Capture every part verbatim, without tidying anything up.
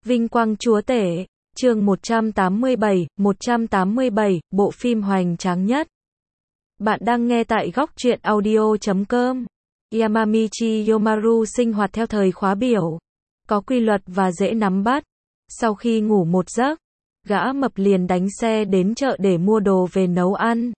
Vinh quang chúa tể, chương một trăm tám mươi bảy, một trăm tám mươi bảy, bộ phim hoành tráng nhất. Bạn đang nghe tại góc truyện audio chấm com. Yamamichi Yomaru sinh hoạt theo thời khóa biểu, có quy luật và dễ nắm bắt. Sau khi ngủ một giấc, gã mập liền đánh xe đến chợ để mua đồ về nấu ăn.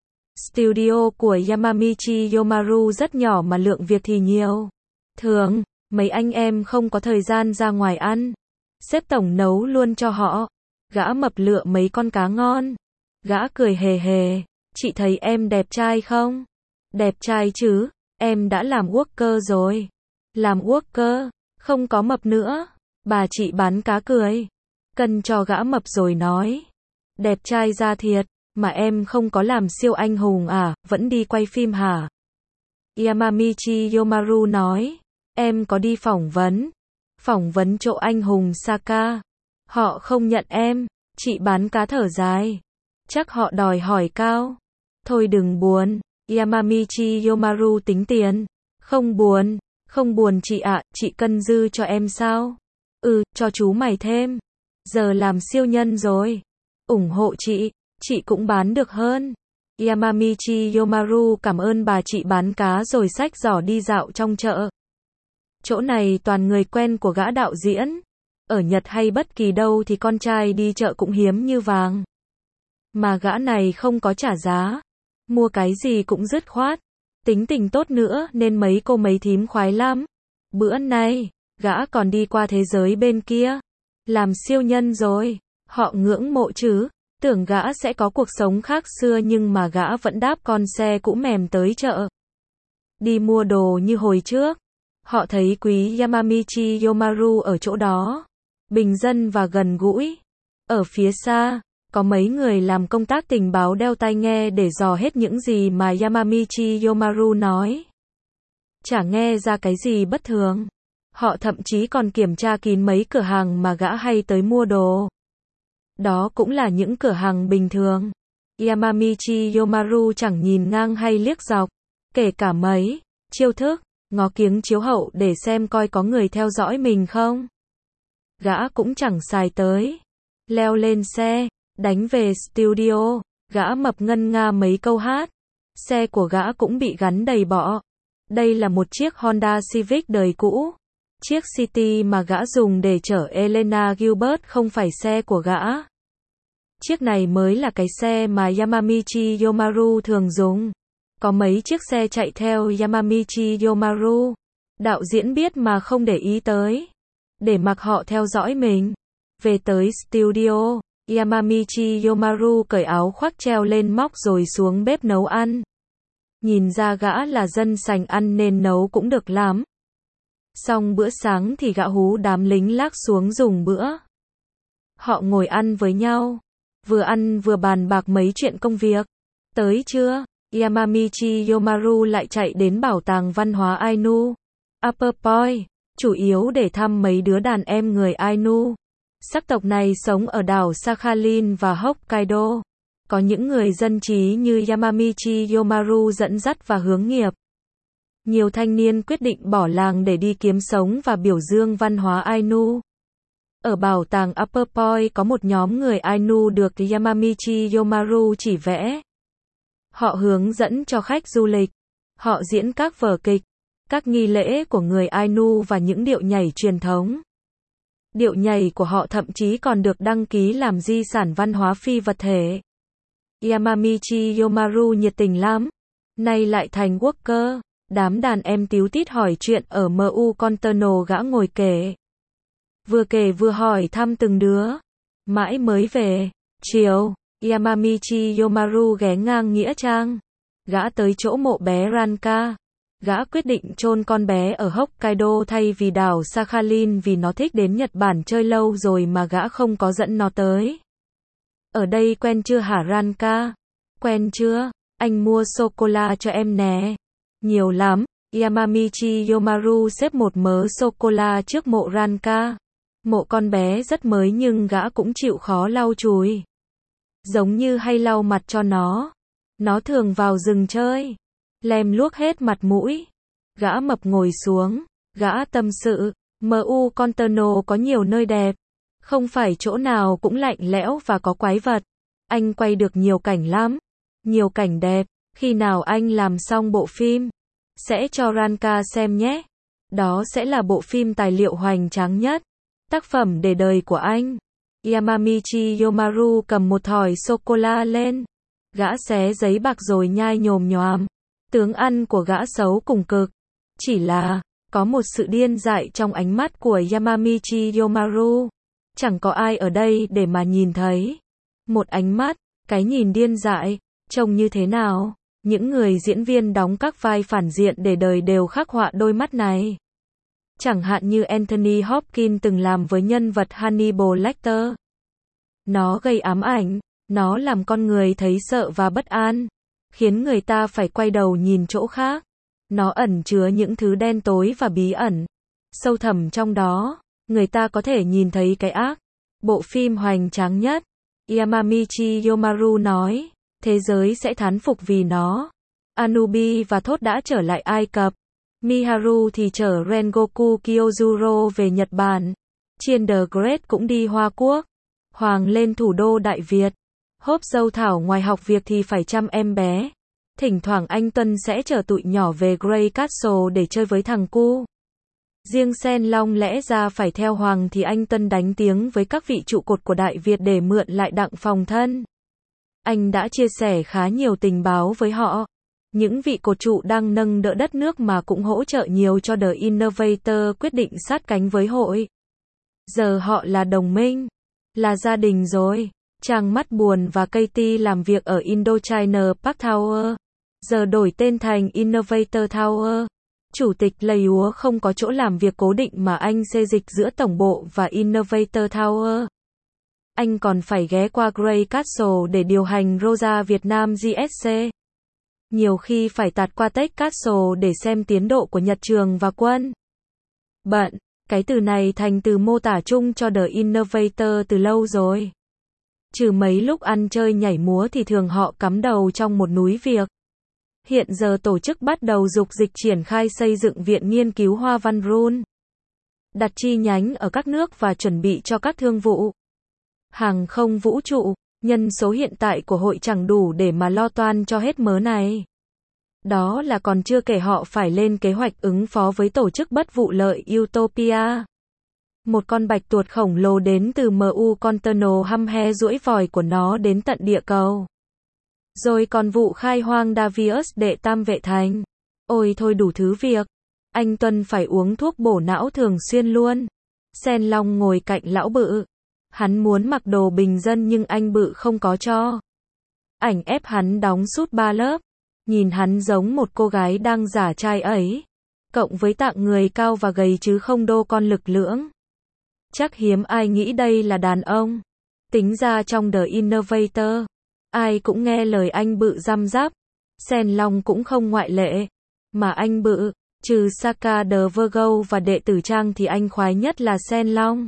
Studio của Yamamichi Yomaru rất nhỏ mà lượng việc thì nhiều. Thường, mấy anh em không có thời gian ra ngoài ăn. Sếp tổng nấu luôn cho họ. Gã mập lựa mấy con cá ngon. Gã cười hề hề. Chị thấy em đẹp trai không? Đẹp trai chứ, em đã làm worker rồi. Làm worker, không có mập nữa. Bà chị bán cá cười. Cân cho gã mập rồi nói. Đẹp trai ra thiệt, mà em không có làm siêu anh hùng à, vẫn đi quay phim hả? Yamamichi Yomaru nói. Em có đi phỏng vấn. Phỏng vấn chỗ anh hùng Saka. Họ không nhận em. Chị bán cá thở dài. Chắc họ đòi hỏi cao. Thôi đừng buồn. Yamamichi Yomaru tính tiền. Không buồn. Không buồn chị ạ, chị cân dư cho em sao? Ừ, cho chú mày thêm. Giờ làm siêu nhân rồi. ủng hộ chị. Chị cũng bán được hơn. Yamamichi Yomaru cảm ơn bà chị bán cá rồi xách giỏ đi dạo trong chợ. Chỗ này toàn người quen của gã đạo diễn. Ở Nhật hay bất kỳ đâu thì con trai đi chợ cũng hiếm như vàng. Mà gã này không có trả giá. Mua cái gì cũng dứt khoát. Tính tình tốt nữa nên mấy cô mấy thím khoái lắm. Bữa nay, gã còn đi qua thế giới bên kia. Làm siêu nhân rồi. Họ ngưỡng mộ chứ. Tưởng gã sẽ có cuộc sống khác xưa nhưng mà gã vẫn đáp con xe cũ mềm tới chợ. Đi mua đồ như hồi trước. Họ thấy quý Yamamichi Yomaru ở chỗ đó. Bình dân và gần gũi. Ở phía xa, có mấy người làm công tác tình báo đeo tai nghe để dò hết những gì mà Yamamichi Yomaru nói. Chả nghe ra cái gì bất thường. Họ thậm chí còn kiểm tra kín mấy cửa hàng mà gã hay tới mua đồ. Đó cũng là những cửa hàng bình thường. Yamamichi Yomaru chẳng nhìn ngang hay liếc dọc. Kể cả mấy chiêu thức, ngó kiếng chiếu hậu để xem coi có người theo dõi mình không. Gã cũng chẳng xài tới. Leo lên xe, đánh về studio, gã mập ngân nga mấy câu hát. Xe của gã cũng bị gắn đầy bọ. Đây là một chiếc Honda Civic đời cũ. Chiếc City mà gã dùng để chở Elena Gilbert không phải xe của gã. Chiếc này mới là cái xe mà Yamamichi Yomaru thường dùng. Có mấy chiếc xe chạy theo Yamamichi Yomaru. Đạo diễn biết mà không để ý tới. Để mặc họ theo dõi mình. Về tới studio, Yamamichi Yomaru cởi áo khoác treo lên móc rồi xuống bếp nấu ăn. Nhìn ra gã là dân sành ăn nên nấu cũng được lắm. Xong bữa sáng thì gã hú đám lính lác xuống dùng bữa. Họ ngồi ăn với nhau. Vừa ăn vừa bàn bạc mấy chuyện công việc. Tới trưa, Yamamichi Yomaru lại chạy đến bảo tàng văn hóa Ainu, Upper Point, chủ yếu để thăm mấy đứa đàn em người Ainu. Sắc tộc này sống ở đảo Sakhalin và Hokkaido. Có những người dân trí như Yamamichi Yomaru dẫn dắt và hướng nghiệp. Nhiều thanh niên quyết định bỏ làng để đi kiếm sống và biểu dương văn hóa Ainu. Ở bảo tàng Upper Point có một nhóm người Ainu được Yamamichi Yomaru chỉ vẽ. Họ hướng dẫn cho khách du lịch. Họ diễn các vở kịch, các nghi lễ của người Ainu và những điệu nhảy truyền thống. Điệu nhảy của họ thậm chí còn được đăng ký làm di sản văn hóa phi vật thể. Yamamichi Yomaru nhiệt tình lắm. Nay lại thành worker. Đám đàn em tíu tít hỏi chuyện ở em u Conterno gã ngồi kể. Vừa kể vừa hỏi thăm từng đứa. Mãi mới về. Chiều, Yamamichi Yomaru ghé ngang Nghĩa Trang. Gã tới chỗ mộ bé Ranka. Gã quyết định chôn con bé ở Hokkaido thay vì đảo Sakhalin vì nó thích đến Nhật Bản chơi lâu rồi mà gã không có dẫn nó tới. Ở đây quen chưa hả Ranka? Quen chưa? Anh mua sô-cô-la cho em nè. Nhiều lắm. Yamamichi Yomaru xếp một mớ sô-cô-la trước mộ Ranka. Mộ con bé rất mới nhưng gã cũng chịu khó lau chùi. Giống như hay lau mặt cho nó. Nó thường vào rừng chơi. Lem luốc hết mặt mũi. Gã mập ngồi xuống. Gã tâm sự. em u Conterno có nhiều nơi đẹp. Không phải chỗ nào cũng lạnh lẽo và có quái vật. Anh quay được nhiều cảnh lắm. Nhiều cảnh đẹp. Khi nào anh làm xong bộ phim, sẽ cho Ranka xem nhé. Đó sẽ là bộ phim tài liệu hoành tráng nhất. Tác phẩm để đời của anh. Yamamichi Yomaru cầm một thỏi sô-cô-la lên. Gã xé giấy bạc rồi nhai nhồm nhoàm. Tướng ăn của gã xấu cùng cực. Chỉ là, có một sự điên dại trong ánh mắt của Yamamichi Yomaru. Chẳng có ai ở đây để mà nhìn thấy. Một ánh mắt, cái nhìn điên dại, trông như thế nào? Những người diễn viên đóng các vai phản diện để đời đều khắc họa đôi mắt này. Chẳng hạn như Anthony Hopkins từng làm với nhân vật Hannibal Lecter. Nó gây ám ảnh, nó làm con người thấy sợ và bất an, khiến người ta phải quay đầu nhìn chỗ khác. Nó ẩn chứa những thứ đen tối và bí ẩn. Sâu thẳm trong đó, người ta có thể nhìn thấy cái ác. Bộ phim hoành tráng nhất, Yamamichi Yomaru nói, thế giới sẽ thán phục vì nó. Anubi và Thốt đã trở lại Ai Cập. Miharu thì chở Rengoku Kyojuro về Nhật Bản. Chiên the Great cũng đi Hoa Quốc. Hoàng lên thủ đô Đại Việt. Hốp dâu Thảo ngoài học việc thì phải chăm em bé. Thỉnh thoảng anh Tuân sẽ chở tụi nhỏ về Grey Castle để chơi với thằng cu. Riêng Sen Long lẽ ra phải theo Hoàng thì anh Tuân đánh tiếng với các vị trụ cột của Đại Việt để mượn lại đặng phòng thân. Anh đã chia sẻ khá nhiều tình báo với họ. Những vị cột trụ đang nâng đỡ đất nước mà cũng hỗ trợ nhiều cho The Innovator quyết định sát cánh với hội. Giờ họ là đồng minh, là gia đình rồi. Trang Mắt Buồn và Katie làm việc ở Indochina Park Tower, giờ đổi tên thành Innovator Tower. Chủ tịch Lầy Úa không có chỗ làm việc cố định mà anh xê dịch giữa tổng bộ và Innovator Tower. Anh còn phải ghé qua Grey Castle để điều hành Rosa Việt Nam giê ét xê. Nhiều khi phải tạt qua Tech Castle để xem tiến độ của Nhật Trường và Quân. Bận, cái từ này thành từ mô tả chung cho The Innovator từ lâu rồi. Trừ mấy lúc ăn chơi nhảy múa thì thường họ cắm đầu trong một núi việc. Hiện giờ tổ chức bắt đầu dục dịch triển khai xây dựng viện nghiên cứu Hoa Văn Run. Đặt chi nhánh ở các nước và chuẩn bị cho các thương vụ. Hàng không vũ trụ, nhân số hiện tại của hội chẳng đủ để mà lo toan cho hết mớ này. Đó là còn chưa kể họ phải lên kế hoạch ứng phó với tổ chức bất vụ lợi Utopia. Một con bạch tuộc khổng lồ đến từ em u Container hăm he duỗi vòi của nó đến tận địa cầu. Rồi còn vụ khai hoang Davius đệ tam vệ thành. Ôi thôi đủ thứ việc. Anh Tuân phải uống thuốc bổ não thường xuyên luôn. Sen Long ngồi cạnh lão Bự. Hắn muốn mặc đồ bình dân nhưng anh Bự không có cho. Ảnh ép hắn đóng sút ba lớp. Nhìn hắn giống một cô gái đang giả trai ấy. Cộng với tạng người cao và gầy chứ không đô con lực lưỡng. Chắc hiếm ai nghĩ đây là đàn ông. Tính ra trong The Innovator, ai cũng nghe lời anh Bự răm rắp. Sen Long cũng không ngoại lệ. Mà anh Bự, trừ Saka the Virgo và đệ tử Trang thì anh khoái nhất là Sen Long.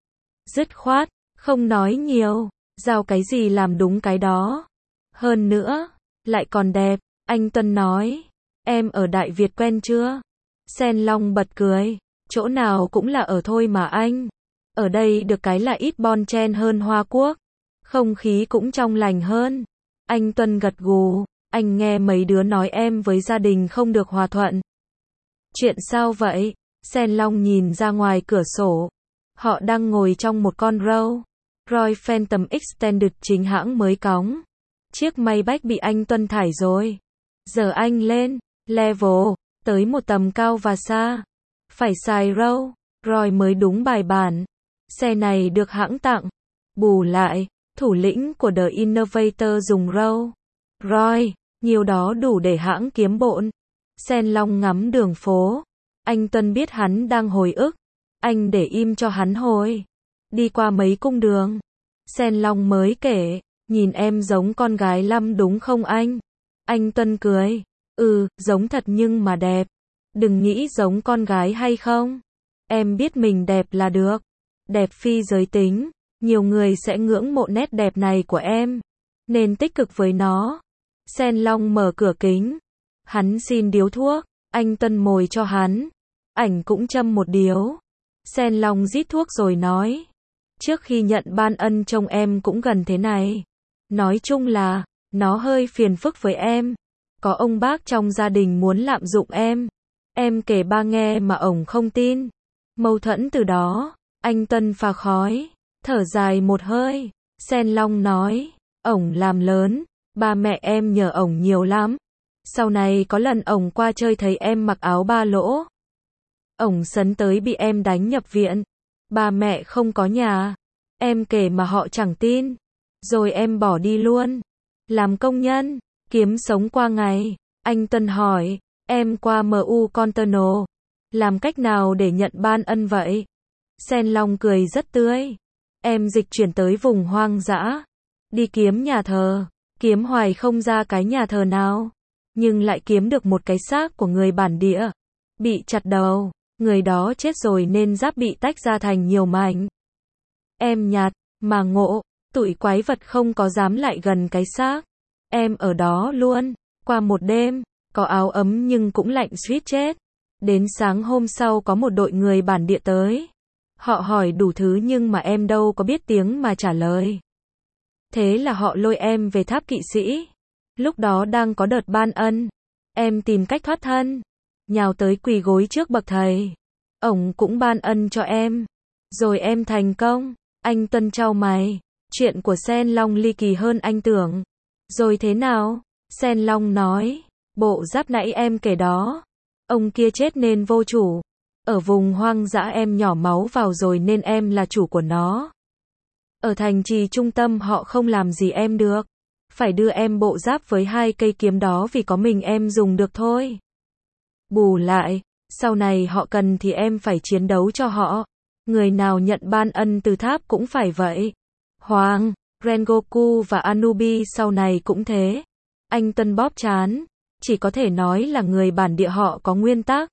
Dứt khoát, không nói nhiều, giao cái gì làm đúng cái đó. Hơn nữa, lại còn đẹp, anh Tuân nói. Em ở Đại Việt quen chưa? Sen Long bật cười. Chỗ nào cũng là ở thôi mà anh. Ở đây được cái là ít bon chen hơn Hoa Quốc. Không khí cũng trong lành hơn. Anh Tuân gật gù. Anh nghe mấy đứa nói em với gia đình không được hòa thuận. Chuyện sao vậy? Sen Long nhìn ra ngoài cửa sổ. Họ đang ngồi trong một con Rolls Royce Phantom Extended chính hãng mới cóng. Chiếc Maybach bị anh Tuân thải rồi. Giờ anh lên level, tới một tầm cao và xa. Phải xài Rolls Royce mới đúng bài bản. Xe này được hãng tặng. Bù lại, thủ lĩnh của The Innovator dùng Rolls Royce, nhiều đó đủ để hãng kiếm bộn. Sen Long ngắm đường phố. Anh Tuân biết hắn đang hồi ức. Anh để im cho hắn hồi. Đi qua mấy cung đường. Sen Long mới kể, nhìn em giống con gái lắm đúng không anh? Anh Tuân cười. Ừ, giống thật nhưng mà đẹp. Đừng nghĩ giống con gái hay không. Em biết mình đẹp là được. Đẹp phi giới tính. Nhiều người sẽ ngưỡng mộ nét đẹp này của em. Nên tích cực với nó. Sen Long mở cửa kính. Hắn xin điếu thuốc. Anh Tuân mồi cho hắn. Ảnh cũng châm một điếu. Sen Long rít thuốc rồi nói. Trước khi nhận ban ân trông em cũng gần thế này. Nói chung là, nó hơi phiền phức với em. Có ông bác trong gia đình muốn lạm dụng em. Em kể ba nghe mà ổng không tin. Mâu thuẫn từ đó, anh Tân phà khói, thở dài một hơi. Sen Long nói, ổng làm lớn, ba mẹ em nhờ ổng nhiều lắm. Sau này có lần ổng qua chơi thấy em mặc áo ba lỗ. Ổng sấn tới bị em đánh nhập viện. Ba mẹ không có nhà. Em kể mà họ chẳng tin. Rồi em bỏ đi luôn. Làm công nhân, kiếm sống qua ngày. Anh Tân hỏi, em qua em u Container. Làm cách nào để nhận ban ân vậy? Sen Long cười rất tươi. Em dịch chuyển tới vùng hoang dã. Đi kiếm nhà thờ. Kiếm hoài không ra cái nhà thờ nào. Nhưng lại kiếm được một cái xác của người bản địa. Bị chặt đầu. Người đó chết rồi nên giáp bị tách ra thành nhiều mảnh. Em nhặt, mà ngộ, tụi quái vật không có dám lại gần cái xác. Em ở đó luôn, qua một đêm, có áo ấm nhưng cũng lạnh suýt chết. Đến sáng hôm sau có một đội người bản địa tới. Họ hỏi đủ thứ nhưng mà em đâu có biết tiếng mà trả lời. Thế là họ lôi em về tháp kỵ sĩ. Lúc đó đang có đợt ban ân. Em tìm cách thoát thân. Nhào tới quỳ gối trước bậc thầy. Ổng cũng ban ân cho em. Rồi em thành công. Anh Tân chau mày. Chuyện của Sen Long ly kỳ hơn anh tưởng. Rồi thế nào? Sen Long nói. Bộ giáp nãy em kể đó. Ông kia chết nên vô chủ. Ở vùng hoang dã em nhỏ máu vào rồi nên em là chủ của nó. Ở thành trì trung tâm họ không làm gì em được. Phải đưa em bộ giáp với hai cây kiếm đó vì có mình em dùng được thôi. Bù lại, sau này họ cần thì em phải chiến đấu cho họ. Người nào nhận ban ân từ tháp cũng phải vậy. Hoàng, Rengoku và Anubi sau này cũng thế. Anh Tân bóp trán. Chỉ có thể nói là người bản địa họ có nguyên tắc.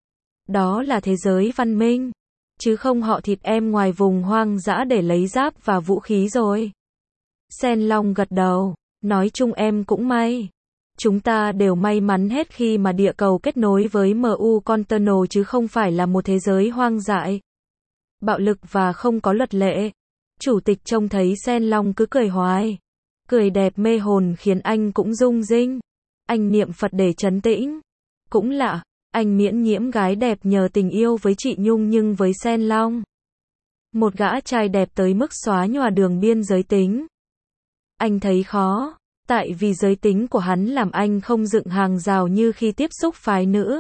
Đó là thế giới văn minh. Chứ không họ thịt em ngoài vùng hoang dã để lấy giáp và vũ khí rồi. Sen Long gật đầu. Nói chung em cũng may. Chúng ta đều may mắn hết khi mà địa cầu kết nối với em u Container chứ không phải là một thế giới hoang dại. Bạo lực và không có luật lệ. Chủ tịch trông thấy Sen Long cứ cười hoài. Cười đẹp mê hồn khiến anh cũng rung rinh. Anh niệm Phật để trấn tĩnh. Cũng lạ, anh miễn nhiễm gái đẹp nhờ tình yêu với chị Nhung nhưng với Sen Long. Một gã trai đẹp tới mức xóa nhòa đường biên giới tính. Anh thấy khó. Tại vì giới tính của hắn làm anh không dựng hàng rào như khi tiếp xúc phái nữ.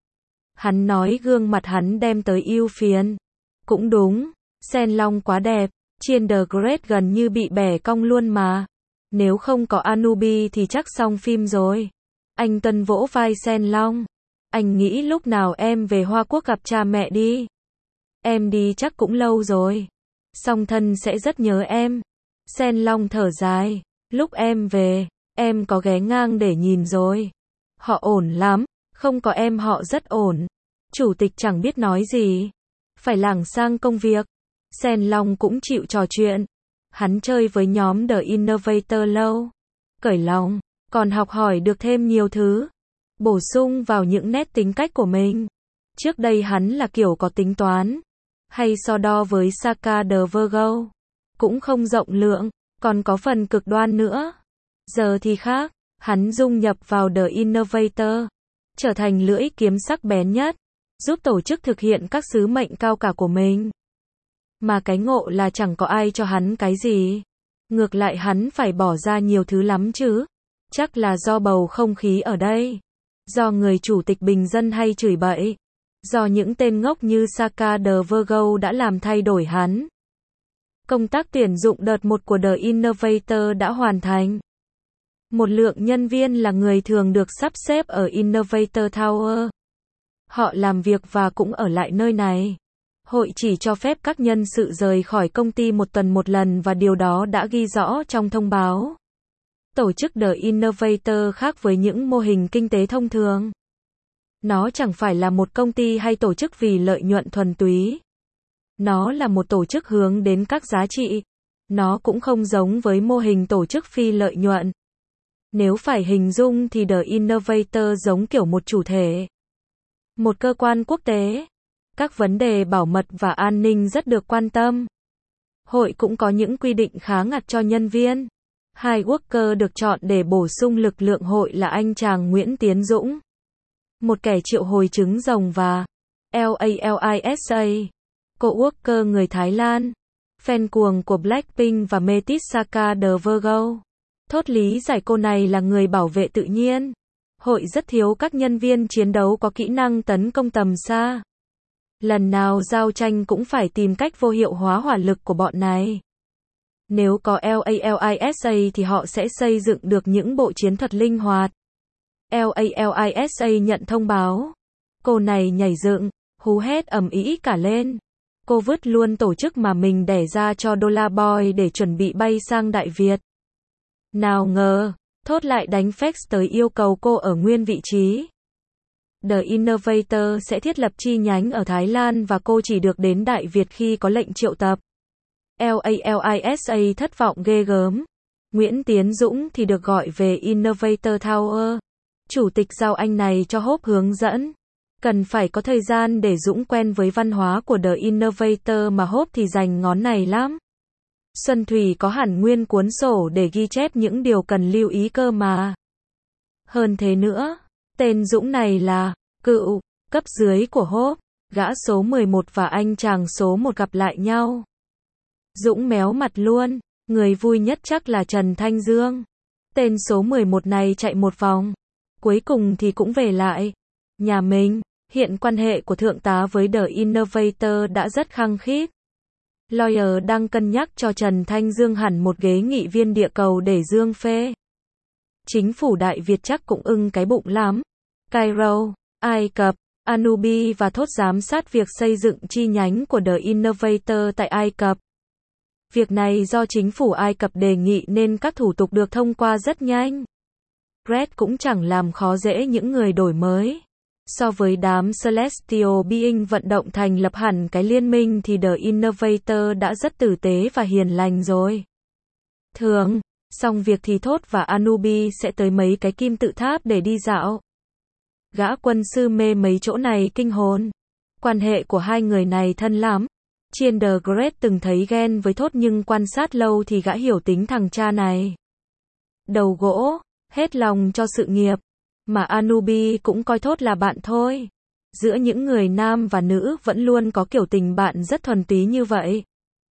Hắn nói gương mặt hắn đem tới ưu phiền. Cũng đúng, Sen Long quá đẹp, Chiên The Great gần như bị bẻ cong luôn mà. Nếu không có Anubi thì chắc xong phim rồi. Anh Tân vỗ vai Sen Long. Anh nghĩ lúc nào em về Hoa Quốc gặp cha mẹ đi. Em đi chắc cũng lâu rồi. Song thân sẽ rất nhớ em. Sen Long thở dài. Lúc em về, em có ghé ngang để nhìn rồi. Họ ổn lắm, không có em họ rất ổn. Chủ tịch chẳng biết nói gì. Phải lảng sang công việc. Sen Long cũng chịu trò chuyện. Hắn chơi với nhóm The Innovator lâu. Cởi lòng, còn học hỏi được thêm nhiều thứ. Bổ sung vào những nét tính cách của mình. Trước đây hắn là kiểu có tính toán. Hay so đo với Saka the Virgo. Cũng không rộng lượng. Còn có phần cực đoan nữa. Giờ thì khác, hắn dung nhập vào The Innovator, trở thành lưỡi kiếm sắc bén nhất, giúp tổ chức thực hiện các sứ mệnh cao cả của mình. Mà cái ngộ là chẳng có ai cho hắn cái gì. Ngược lại hắn phải bỏ ra nhiều thứ lắm chứ. Chắc là do bầu không khí ở đây. Do người chủ tịch bình dân hay chửi bậy. Do những tên ngốc như Saka the Virgo đã làm thay đổi hắn. Công tác tuyển dụng đợt một của The Innovator đã hoàn thành. Một lượng nhân viên là người thường được sắp xếp ở Innovator Tower. Họ làm việc và cũng ở lại nơi này. Hội chỉ cho phép các nhân sự rời khỏi công ty một tuần một lần và điều đó đã ghi rõ trong thông báo. Tổ chức The Innovator khác với những mô hình kinh tế thông thường. Nó chẳng phải là một công ty hay tổ chức vì lợi nhuận thuần túy. Nó là một tổ chức hướng đến các giá trị. Nó cũng không giống với mô hình tổ chức phi lợi nhuận. Nếu phải hình dung thì The Innovator giống kiểu một chủ thể. Một cơ quan quốc tế. Các vấn đề bảo mật và an ninh rất được quan tâm. Hội cũng có những quy định khá ngặt cho nhân viên. Hai worker được chọn để bổ sung lực lượng hội là anh chàng Nguyễn Tiến Dũng, một kẻ triệu hồi trứng rồng, và Lisa, cô worker người Thái Lan, fan cuồng của Blackpink và mê tít Saka The Virgo. Thốt lý giải cô này là người bảo vệ tự nhiên. Hội rất thiếu các nhân viên chiến đấu có kỹ năng tấn công tầm xa. Lần nào giao tranh cũng phải tìm cách vô hiệu hóa hỏa lực của bọn này. Nếu có Lisa thì họ sẽ xây dựng được những bộ chiến thuật linh hoạt. Lisa nhận thông báo. Cô này nhảy dựng, hú hét ầm ĩ cả lên. Cô vứt luôn tổ chức mà mình đẻ ra cho Dollar Boy để chuẩn bị bay sang Đại Việt. Nào ngờ, Thốt lại đánh fax tới yêu cầu cô ở nguyên vị trí. The Innovator sẽ thiết lập chi nhánh ở Thái Lan và cô chỉ được đến Đại Việt khi có lệnh triệu tập. Lisa thất vọng ghê gớm. Nguyễn Tiến Dũng thì được gọi về Innovator Tower. Chủ tịch giao anh này cho Hope hướng dẫn. Cần phải có thời gian để Dũng quen với văn hóa của The Innovator mà Hope thì dành ngón này lắm. Xuân Thủy có hẳn nguyên cuốn sổ để ghi chép những điều cần lưu ý cơ mà. Hơn thế nữa, tên Dũng này là cựu cấp dưới của Hope. Gã số mười một và anh chàng số một gặp lại nhau. Dũng méo mặt luôn, người vui nhất chắc là Trần Thanh Dương. Tên số mười một này chạy một vòng, cuối cùng thì cũng về lại nhà mình. Hiện quan hệ của thượng tá với The Innovator đã rất khăng khít. Lawyer đang cân nhắc cho Trần Thanh Dương hẳn một ghế nghị viên địa cầu để Dương phê. Chính phủ Đại Việt chắc cũng ưng cái bụng lắm. Cairo, Ai Cập, Anubi và Thốt giám sát việc xây dựng chi nhánh của The Innovator tại Ai Cập. Việc này do chính phủ Ai Cập đề nghị nên các thủ tục được thông qua rất nhanh. Red cũng chẳng làm khó dễ những người đổi mới. So với đám Celestial Being vận động thành lập hẳn cái liên minh thì The Innovator đã rất tử tế và hiền lành rồi. Thường, xong việc thì Thốt và Anubi sẽ tới mấy cái kim tự tháp để đi dạo. Gã quân sư mê mấy chỗ này kinh hồn. Quan hệ của hai người này thân lắm. Chiên The Great từng thấy ghen với Thốt nhưng quan sát lâu thì gã hiểu tính thằng cha này. Đầu gỗ, hết lòng cho sự nghiệp. Mà Anubi cũng coi Thốt là bạn thôi. Giữa những người nam và nữ vẫn luôn có kiểu tình bạn rất thuần túy như vậy.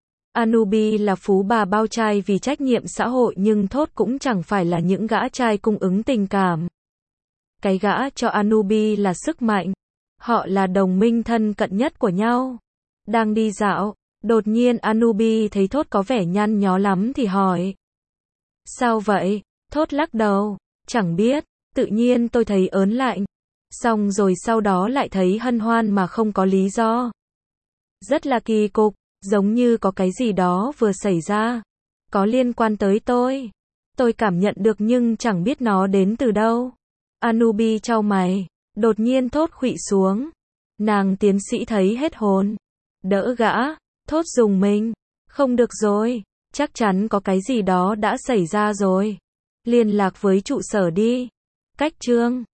Anubi là phú bà bao trai vì trách nhiệm xã hội nhưng Thốt cũng chẳng phải là những gã trai cung ứng tình cảm. Cái gã cho Anubi là sức mạnh. Họ là đồng minh thân cận nhất của nhau. Đang đi dạo, đột nhiên Anubi thấy Thốt có vẻ nhăn nhó lắm thì hỏi. Sao vậy? Thốt lắc đầu. Chẳng biết, tự nhiên tôi thấy ớn lạnh. Xong rồi sau đó lại thấy hân hoan mà không có lý do. Rất là kỳ cục, giống như có cái gì đó vừa xảy ra. Có liên quan tới tôi. Tôi cảm nhận được nhưng chẳng biết nó đến từ đâu. Anubi chau mày. Đột nhiên Thốt khuỵu xuống. Nàng tiến sĩ thấy hết hồn. Đỡ gã. Thốt dùng mình. Không được rồi. Chắc chắn có cái gì đó đã xảy ra rồi. Liên lạc với trụ sở đi. Cách chương